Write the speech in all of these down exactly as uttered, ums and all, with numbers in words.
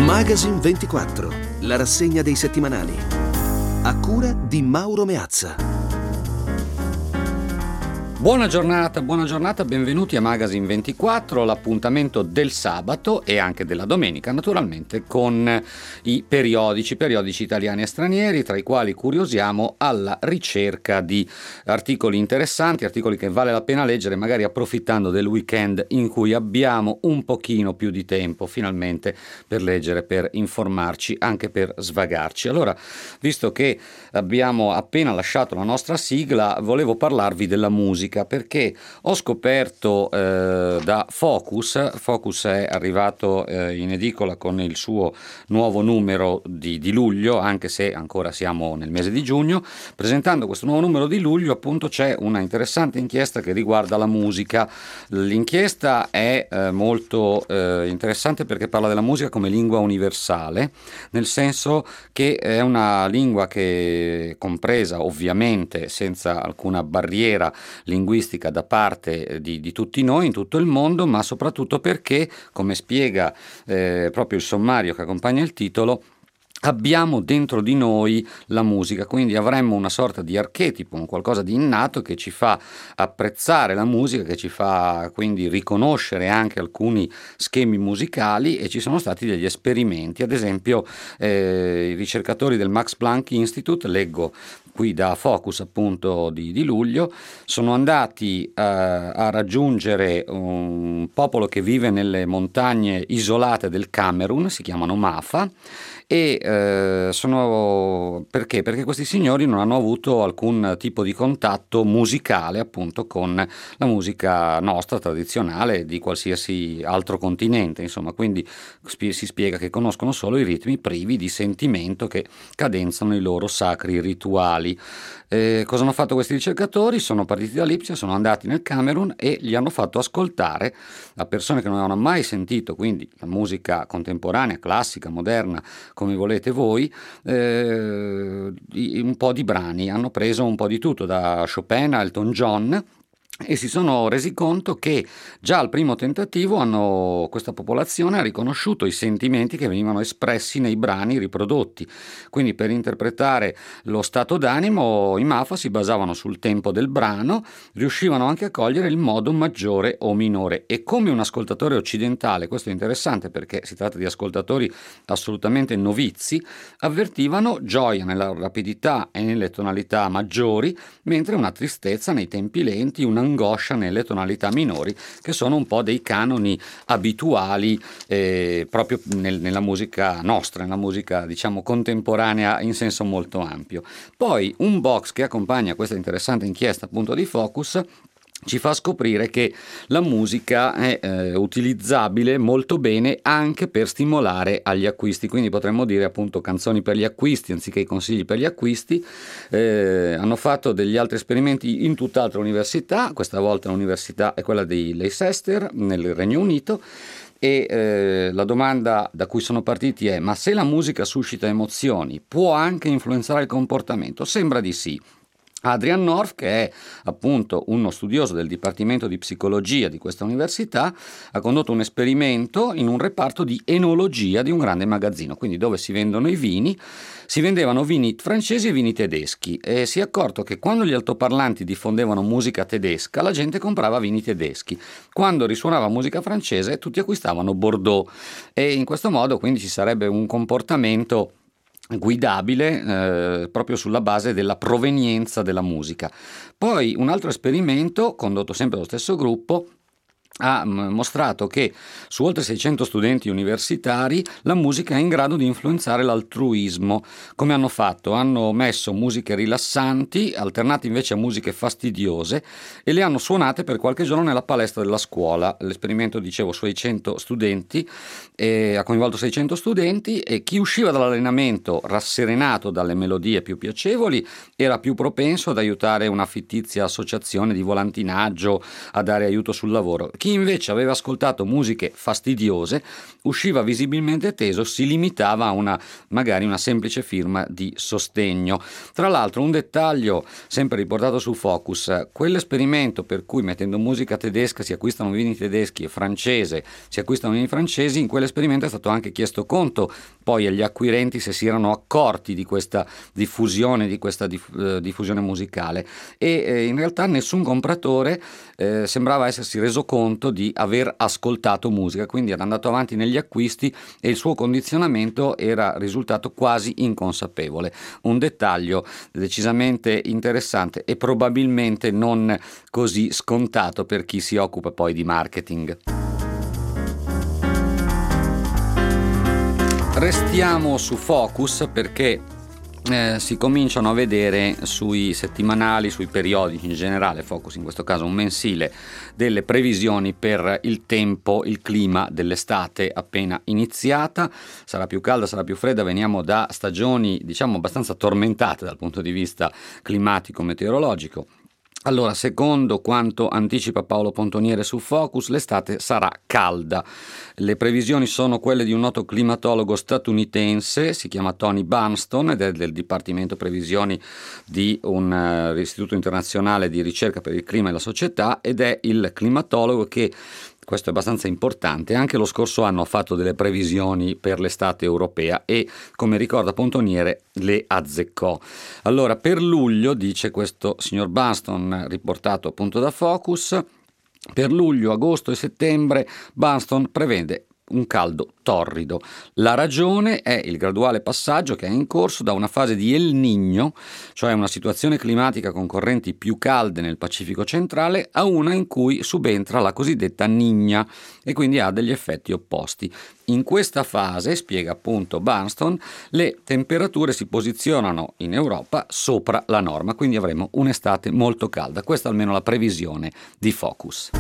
Magazine ventiquattro, la rassegna dei settimanali. A cura di Mauro Meazza. Buona giornata, buona giornata, benvenuti a Magazine ventiquattro, l'appuntamento del sabato e anche della domenica, naturalmente, con i periodici, periodici italiani e stranieri, tra i quali curiosiamo alla ricerca di articoli interessanti, articoli che vale la pena leggere, magari approfittando del weekend in cui abbiamo un pochino più di tempo, finalmente, per leggere, per informarci, anche per svagarci. Allora, visto che abbiamo appena lasciato la nostra sigla, volevo parlarvi della musica, perché ho scoperto eh, da Focus, Focus è arrivato eh, in edicola con il suo nuovo numero di, di luglio, anche se ancora siamo nel mese di giugno. Presentando questo nuovo numero di luglio, appunto, c'è una interessante inchiesta che riguarda la musica. L'inchiesta è eh, molto eh, interessante perché parla della musica come lingua universale, nel senso che è una lingua che è compresa ovviamente senza alcuna barriera linguistica linguistica da parte di, di tutti noi in tutto il mondo, ma soprattutto perché, come spiega eh, proprio il sommario che accompagna il titolo, abbiamo dentro di noi la musica, quindi avremmo una sorta di archetipo, un qualcosa di innato che ci fa apprezzare la musica, che ci fa quindi riconoscere anche alcuni schemi musicali, e ci sono stati degli esperimenti. Ad esempio eh, i ricercatori del Max Planck Institute, leggo qui da Focus appunto di, di luglio, sono andati eh, a raggiungere un popolo che vive nelle montagne isolate del Camerun, si chiamano Mafa, e eh, sono perché? Perché questi signori non hanno avuto alcun tipo di contatto musicale appunto con la musica nostra tradizionale di qualsiasi altro continente, insomma, quindi spi- si spiega che conoscono solo i ritmi privi di sentimento che cadenzano i loro sacri rituali. Eh, cosa hanno fatto questi ricercatori? Sono partiti da Lipsia, sono andati nel Camerun e gli hanno fatto ascoltare a persone che non avevano mai sentito, quindi la musica contemporanea, classica, moderna, come volete voi, eh, un po' di brani. Hanno preso un po' di tutto, da Chopin a Elton John, e si sono resi conto che già al primo tentativo hanno, questa popolazione ha riconosciuto i sentimenti che venivano espressi nei brani riprodotti. Quindi per interpretare lo stato d'animo i Mafa si basavano sul tempo del brano, riuscivano anche a cogliere il modo maggiore o minore, e come un ascoltatore occidentale, questo è interessante perché si tratta di ascoltatori assolutamente novizi, avvertivano gioia nella rapidità e nelle tonalità maggiori, mentre una tristezza nei tempi lenti, una angoscia nelle tonalità minori, che sono un po' dei canoni abituali eh, proprio nel, nella musica nostra, nella musica diciamo contemporanea in senso molto ampio. Poi un box che accompagna questa interessante inchiesta appunto di Focus ci fa scoprire che la musica è eh, utilizzabile molto bene anche per stimolare agli acquisti, quindi potremmo dire appunto canzoni per gli acquisti anziché i consigli per gli acquisti. Eh, hanno fatto degli altri esperimenti in tutt'altra università, questa volta l'università è quella di Leicester nel Regno Unito, e eh, la domanda da cui sono partiti è: ma se la musica suscita emozioni, può anche influenzare il comportamento? Sembra di sì. Adrian North, che è appunto uno studioso del Dipartimento di Psicologia di questa università, ha condotto un esperimento in un reparto di enologia di un grande magazzino, quindi dove si vendono i vini. Si vendevano vini francesi e vini tedeschi, e si è accorto che quando gli altoparlanti diffondevano musica tedesca, la gente comprava vini tedeschi. Quando risuonava musica francese, tutti acquistavano Bordeaux, e in questo modo quindi ci sarebbe un comportamento guidabile eh, proprio sulla base della provenienza della musica. Poi un altro esperimento condotto sempre dallo stesso gruppo ha mostrato che su oltre seicento studenti universitari la musica è in grado di influenzare l'altruismo. Come hanno fatto? Hanno messo musiche rilassanti, alternate invece a musiche fastidiose, e le hanno suonate per qualche giorno nella palestra della scuola. L'esperimento, dicevo, su seicento studenti, eh, ha coinvolto seicento studenti, e chi usciva dall'allenamento rasserenato dalle melodie più piacevoli era più propenso ad aiutare una fittizia associazione di volantinaggio, a dare aiuto sul lavoro. Chi invece aveva ascoltato musiche fastidiose usciva visibilmente teso, si limitava a una magari una semplice firma di sostegno. Tra l'altro, un dettaglio sempre riportato su Focus: quell'esperimento per cui mettendo musica tedesca si acquistano vini tedeschi e francese si acquistano vini francesi, in quell'esperimento è stato anche chiesto conto poi agli acquirenti se si erano accorti di questa diffusione di questa diff- eh, diffusione musicale, e eh, in realtà nessun compratore eh, sembrava essersi reso conto di aver ascoltato musica, quindi era andato avanti negli acquisti e il suo condizionamento era risultato quasi inconsapevole. Un dettaglio decisamente interessante e probabilmente non così scontato per chi si occupa poi di marketing. Restiamo su Focus perché Eh, si cominciano a vedere sui settimanali, sui periodici in generale, Focus in questo caso un mensile, delle previsioni per il tempo, il clima dell'estate appena iniziata. Sarà più calda, sarà più fredda, veniamo da stagioni diciamo abbastanza tormentate dal punto di vista climatico, meteorologico. Allora, secondo quanto anticipa Paolo Pontoniere su Focus, l'estate sarà calda. Le previsioni sono quelle di un noto climatologo statunitense, si chiama Tony Barnston ed è del Dipartimento Previsioni di un uh, istituto internazionale di ricerca per il clima e la società, ed è il climatologo che, questo è abbastanza importante, anche lo scorso anno ha fatto delle previsioni per l'estate europea e, come ricorda Pontoniere, le azzeccò. Allora, per luglio, dice questo signor Barnston, riportato appunto da Focus, per luglio, agosto e settembre Barnston prevede un caldo torrido. La ragione è il graduale passaggio che è in corso da una fase di El Niño, cioè una situazione climatica con correnti più calde nel Pacifico centrale, a una in cui subentra la cosiddetta Niña e quindi ha degli effetti opposti. In questa fase, spiega appunto Barnston, le temperature si posizionano in Europa sopra la norma, quindi avremo un'estate molto calda. Questa è almeno la previsione di Focus.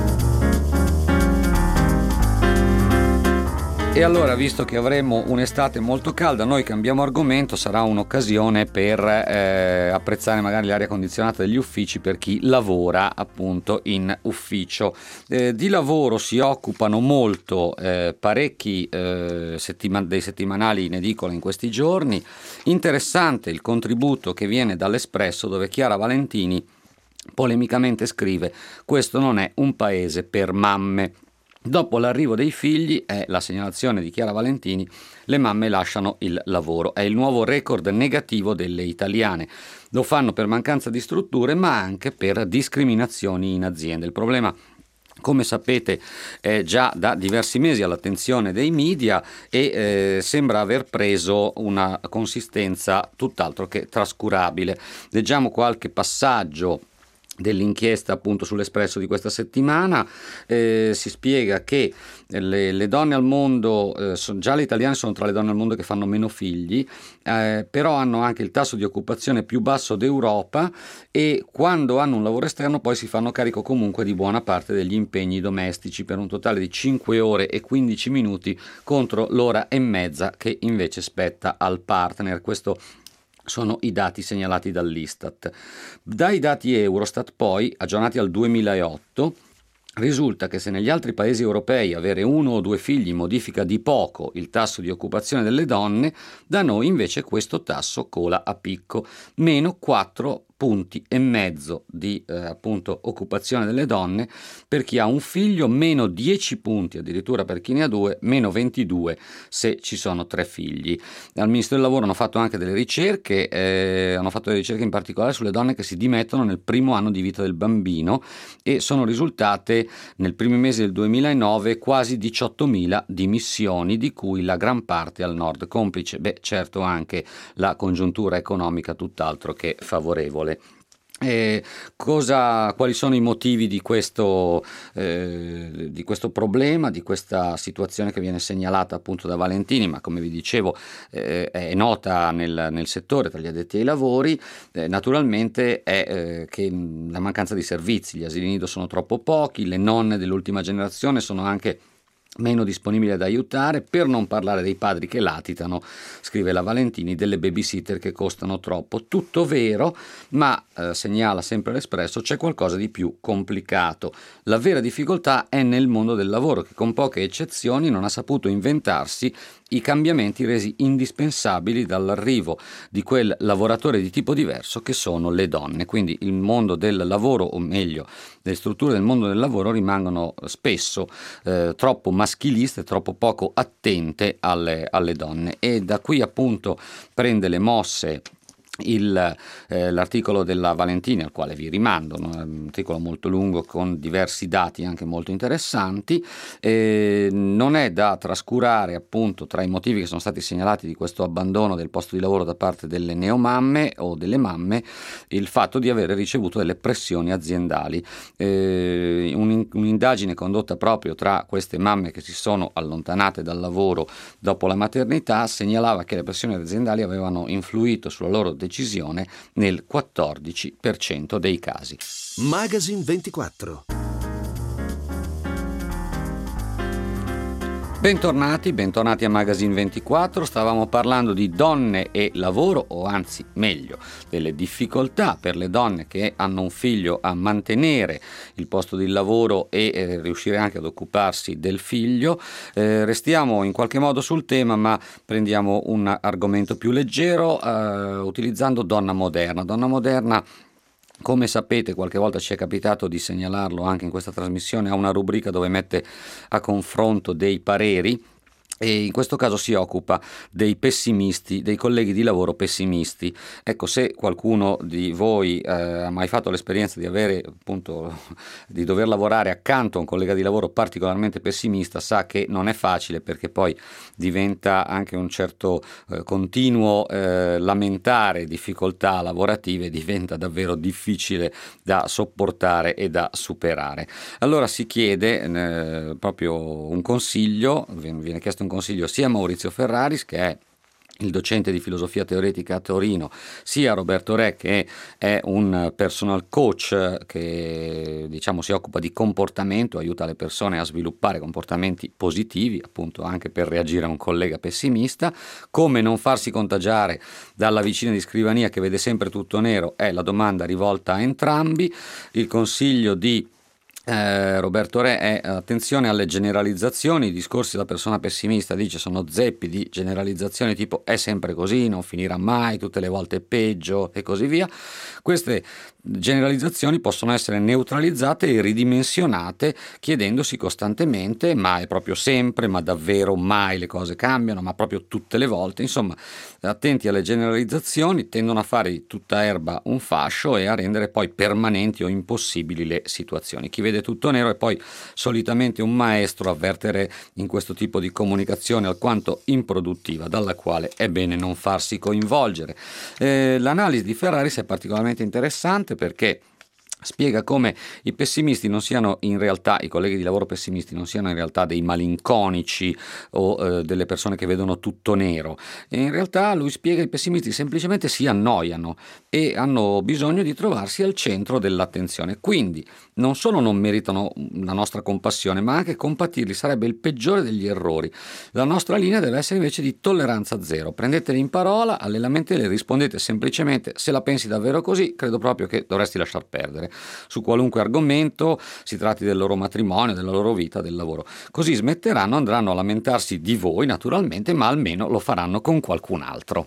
E allora, visto che avremo un'estate molto calda, noi cambiamo argomento. Sarà un'occasione per eh, apprezzare magari l'aria condizionata degli uffici per chi lavora appunto in ufficio. Eh, di lavoro si occupano molto eh, parecchi eh, settima- dei settimanali in edicola in questi giorni. Interessante il contributo che viene dall'Espresso, dove Chiara Valentini polemicamente scrive: questo non è un paese per mamme. Dopo l'arrivo dei figli, è la segnalazione di Chiara Valentini, le mamme lasciano il lavoro. È il nuovo record negativo delle italiane. Lo fanno per mancanza di strutture, ma anche per discriminazioni in azienda. Il problema, come sapete, è già da diversi mesi all'attenzione dei media e eh, sembra aver preso una consistenza tutt'altro che trascurabile. Leggiamo qualche passaggio dell'inchiesta appunto sull'Espresso di questa settimana. Eh, si spiega che le, le donne al mondo, eh, son, già le italiane sono tra le donne al mondo che fanno meno figli, eh, però hanno anche il tasso di occupazione più basso d'Europa e quando hanno un lavoro esterno poi si fanno carico comunque di buona parte degli impegni domestici, per un totale di cinque ore e quindici minuti contro l'ora e mezza che invece spetta al partner. Questo sono i dati segnalati dall'Istat. Dai dati Eurostat poi, aggiornati al duemilaotto, risulta che se negli altri paesi europei avere uno o due figli modifica di poco il tasso di occupazione delle donne, da noi invece questo tasso cola a picco, meno quattro punti e mezzo di eh, appunto occupazione delle donne per chi ha un figlio, meno dieci punti addirittura per chi ne ha due, meno ventidue se ci sono tre figli. Al Ministero del Lavoro hanno fatto anche delle ricerche, eh, hanno fatto delle ricerche in particolare sulle donne che si dimettono nel primo anno di vita del bambino e sono risultate nel primi mesi del duemilanove quasi diciottomila dimissioni, di cui la gran parte al nord, complice, beh certo anche la congiuntura economica tutt'altro che favorevole. Eh, cosa, quali sono i motivi di questo, eh, di questo problema, di questa situazione che viene segnalata appunto da Valentini, ma come vi dicevo eh, è nota nel, nel settore tra gli addetti ai lavori. Eh, naturalmente è eh, che la mancanza di servizi, gli asili nido sono troppo pochi, le nonne dell'ultima generazione sono anche meno disponibili ad aiutare, per non parlare dei padri che latitano, scrive la Valentini, delle babysitter che costano troppo. Tutto vero, ma eh, segnala sempre l'Espresso, c'è qualcosa di più complicato. La vera difficoltà è nel mondo del lavoro, che con poche eccezioni non ha saputo inventarsi i cambiamenti resi indispensabili dall'arrivo di quel lavoratore di tipo diverso che sono le donne. Quindi il mondo del lavoro, o meglio, le strutture del mondo del lavoro rimangono spesso eh, troppo maschiliste, troppo poco attente alle, alle donne, e da qui appunto prende le mosse Il, eh, l'articolo della Valentini, al quale vi rimando, no? È un articolo molto lungo con diversi dati anche molto interessanti. Eh, non è da trascurare appunto tra i motivi che sono stati segnalati di questo abbandono del posto di lavoro da parte delle neomamme o delle mamme il fatto di avere ricevuto delle pressioni aziendali. Eh, un, un'indagine condotta proprio tra queste mamme che si sono allontanate dal lavoro dopo la maternità segnalava che le pressioni aziendali avevano influito sulla loro decisione nel quattordici per cento dei casi. Magazine ventiquattro. Bentornati, bentornati a Magazine ventiquattro. Stavamo parlando di donne e lavoro, o anzi meglio, delle difficoltà per le donne che hanno un figlio a mantenere il posto di lavoro e eh, riuscire anche ad occuparsi del figlio. Eh, restiamo in qualche modo sul tema, ma prendiamo un argomento più leggero eh, utilizzando Donna Moderna. Donna Moderna, come sapete, qualche volta ci è capitato di segnalarlo anche in questa trasmissione, ha una rubrica dove mette a confronto dei pareri, e in questo caso si occupa dei pessimisti, dei colleghi di lavoro pessimisti. Ecco, se qualcuno di voi eh, ha mai fatto l'esperienza di avere appunto di dover lavorare accanto a un collega di lavoro particolarmente pessimista, sa che non è facile, perché poi diventa anche un certo eh, continuo eh, lamentare difficoltà lavorative, diventa davvero difficile da sopportare e da superare. Allora si chiede eh, proprio un consiglio, viene chiesto un consiglio sia a Maurizio Ferraris, che è il docente di filosofia teoretica a Torino, sia a Roberto Re, che è un personal coach che diciamo si occupa di comportamento, aiuta le persone a sviluppare comportamenti positivi, appunto anche per reagire a un collega pessimista. Come non farsi contagiare dalla vicina di scrivania che vede sempre tutto nero è la domanda rivolta a entrambi. Il consiglio di Eh, Roberto Re è attenzione alle generalizzazioni. I discorsi della persona pessimista, dice, sono zeppi di generalizzazioni tipo è sempre così, non finirà mai, tutte le volte è peggio e così via. Queste generalizzazioni possono essere neutralizzate e ridimensionate chiedendosi costantemente: ma è proprio sempre, ma davvero mai le cose cambiano, ma proprio tutte le volte? Insomma, attenti alle generalizzazioni, tendono a fare di tutta erba un fascio e a rendere poi permanenti o impossibili le situazioni. Chi vede tutto nero è poi solitamente un maestro a vertere in questo tipo di comunicazione alquanto improduttiva, dalla quale è bene non farsi coinvolgere. Eh, l'analisi di Ferraris è particolarmente interessante perché spiega come i pessimisti non siano in realtà, i colleghi di lavoro pessimisti non siano in realtà dei malinconici o eh, delle persone che vedono tutto nero. E in realtà lui spiega che i pessimisti semplicemente si annoiano e hanno bisogno di trovarsi al centro dell'attenzione. Quindi non solo non meritano la nostra compassione, ma anche compatirli sarebbe il peggiore degli errori. La nostra linea deve essere invece di tolleranza zero. Prendeteli in parola, alle lamentele rispondete semplicemente: se la pensi davvero così, credo proprio che dovresti lasciar perdere, su qualunque argomento, si tratti del loro matrimonio, della loro vita, del lavoro. Così smetteranno, andranno a lamentarsi di voi naturalmente, ma almeno lo faranno con qualcun altro.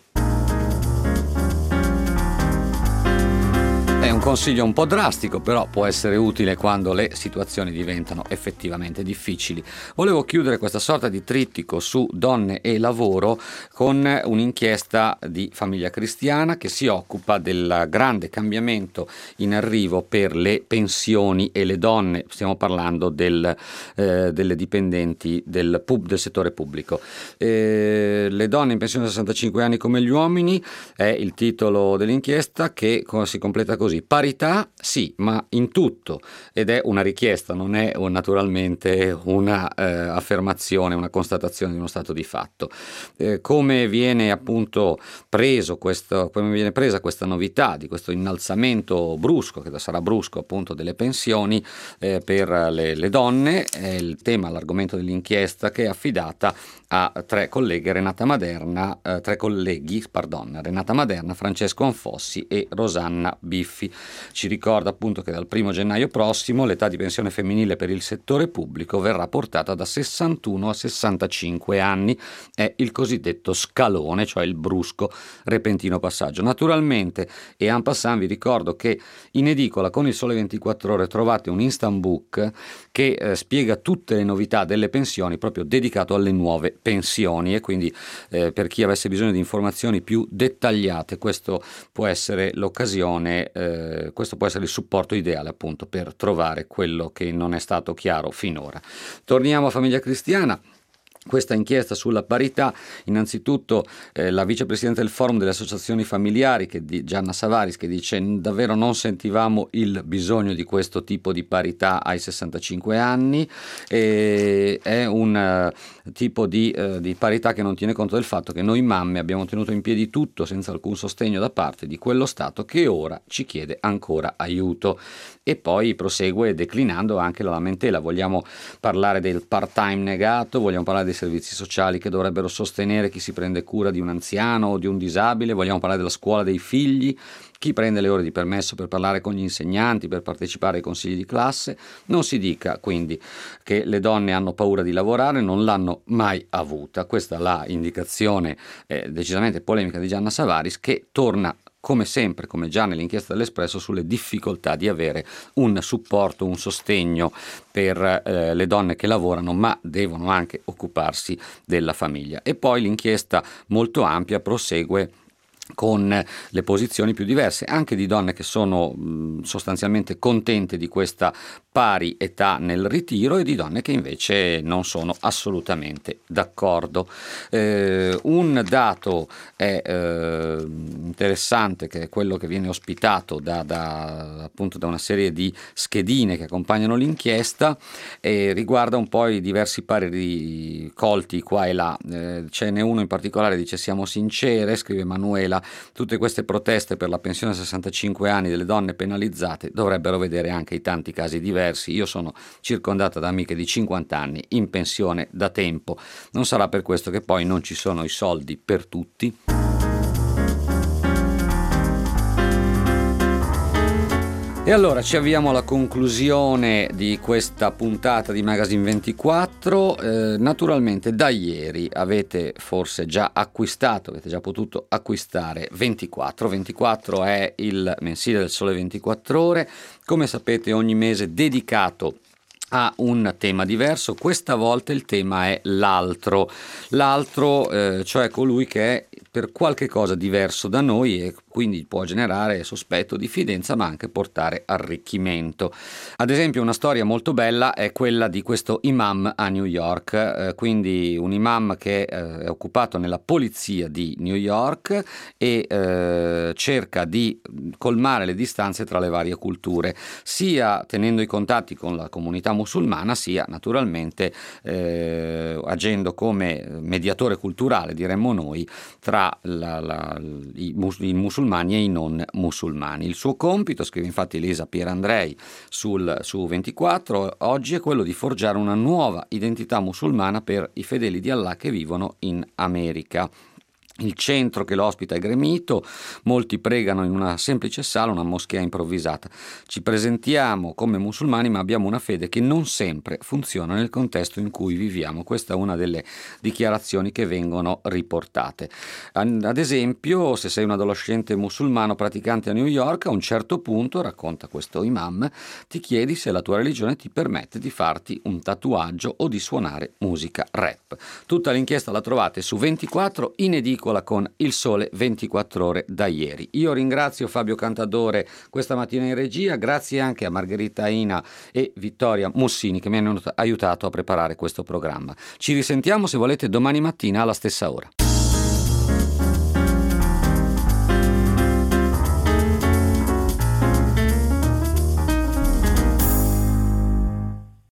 È un consiglio un po' drastico, però può essere utile quando le situazioni diventano effettivamente difficili. Volevo chiudere questa sorta di trittico su donne e lavoro con un'inchiesta di Famiglia Cristiana che si occupa del grande cambiamento in arrivo per le pensioni e le donne. Stiamo parlando del, eh, delle dipendenti del, pub, del settore pubblico. Eh, le donne in pensione a sessantacinque anni come gli uomini è il titolo dell'inchiesta, che si completa così: parità sì, ma in tutto, ed è una richiesta, non è un, naturalmente una eh, affermazione, una constatazione di uno stato di fatto. Eh, come viene appunto preso questo, come viene presa questa novità di questo innalzamento brusco, che sarà brusco appunto, delle pensioni eh, per le, le donne, è il tema, l'argomento dell'inchiesta, che è affidata a tre colleghe, Renata Maderna, eh, tre colleghi, pardon, Renata Maderna, Francesco Anfossi e Rosanna Biffi. Ci ricorda appunto che dal primo gennaio prossimo l'età di pensione femminile per il settore pubblico verrà portata da sessantuno a sessantacinque anni, è il cosiddetto scalone, cioè il brusco repentino passaggio. Naturalmente, e en passant vi ricordo che in edicola con il Sole ventiquattro Ore trovate un instant book che eh, spiega tutte le novità delle pensioni, proprio dedicato alle nuove pensioni, e quindi eh, per chi avesse bisogno di informazioni più dettagliate questo può essere l'occasione, eh, questo può essere il supporto ideale appunto per trovare quello che non è stato chiaro finora. Torniamo a Famiglia Cristiana. Questa inchiesta sulla parità, innanzitutto eh, la vicepresidente del forum delle associazioni familiari, che di, Gianna Savaris, che dice davvero non sentivamo il bisogno di questo tipo di parità ai sessantacinque anni, e è un uh, tipo di, uh, di parità che non tiene conto del fatto che noi mamme abbiamo tenuto in piedi tutto senza alcun sostegno da parte di quello Stato che ora ci chiede ancora aiuto. E poi prosegue declinando anche la lamentela. Vogliamo parlare del part-time negato, vogliamo parlare dei servizi sociali che dovrebbero sostenere chi si prende cura di un anziano o di un disabile, vogliamo parlare della scuola dei figli, chi prende le ore di permesso per parlare con gli insegnanti, per partecipare ai consigli di classe. Non si dica quindi che le donne hanno paura di lavorare, non l'hanno mai avuta. Questa è la indicazione eh, decisamente polemica di Gianna Savaris, che torna come sempre, come già nell'inchiesta dell'Espresso, sulle difficoltà di avere un supporto, un sostegno per eh, le donne che lavorano ma devono anche occuparsi della famiglia. E poi l'inchiesta molto ampia prosegue con le posizioni più diverse, anche di donne che sono mh, sostanzialmente contente di questa pari età nel ritiro, e di donne che invece non sono assolutamente d'accordo. Eh, un dato è eh, interessante, che è quello che viene ospitato da, da, appunto da una serie di schedine che accompagnano l'inchiesta, e riguarda un po' i diversi pareri colti qua e là. Eh, ce n'è uno in particolare, dice: siamo sincere, scrive Emanuela, tutte queste proteste per la pensione a sessantacinque anni delle donne penalizzate dovrebbero vedere anche i tanti casi diversi. Io sono circondata da amiche di cinquanta anni in pensione da tempo. Non sarà per questo che poi non ci sono i soldi per tutti? E allora ci avviamo alla conclusione di questa puntata di Magazine ventiquattro. Eh, naturalmente da ieri avete forse già acquistato, avete già potuto acquistare ventiquattro. ventiquattro è il mensile del Sole ventiquattro Ore, come sapete ogni mese dedicato a un tema diverso. Questa volta il tema è l'altro, l'altro eh, cioè colui che è per qualche cosa diverso da noi e quindi può generare sospetto, diffidenza, ma anche portare arricchimento. Ad esempio, una storia molto bella è quella di questo imam a New York, eh, quindi un imam che eh, è occupato nella polizia di New York e eh, cerca di colmare le distanze tra le varie culture, sia tenendo i contatti con la comunità musulmana, sia naturalmente eh, agendo come mediatore culturale, diremmo noi, tra la, la, i, mus- i musulmani e i non musulmani. Il suo compito, scrive infatti Elisa Pierandrei sul, su ventiquattro, oggi è quello di forgiare una nuova identità musulmana per i fedeli di Allah che vivono in America. Il centro che lo ospita è gremito, molti pregano in una semplice sala, una moschea improvvisata. Ci presentiamo come musulmani, ma abbiamo una fede che non sempre funziona nel contesto in cui viviamo. Questa è una delle dichiarazioni che vengono riportate. Ad esempio, se sei un adolescente musulmano praticante a New York, a un certo punto, racconta questo imam, ti chiedi se la tua religione ti permette di farti un tatuaggio o di suonare musica rap. Tutta l'inchiesta la trovate su ventiquattro, in edicola con il Sole ventiquattro Ore da ieri. Io ringrazio Fabio Cantadore questa mattina in regia, grazie anche a Margherita Ina e Vittoria Mussini che mi hanno aiutato a preparare questo programma. Ci risentiamo, se volete, domani mattina alla stessa ora.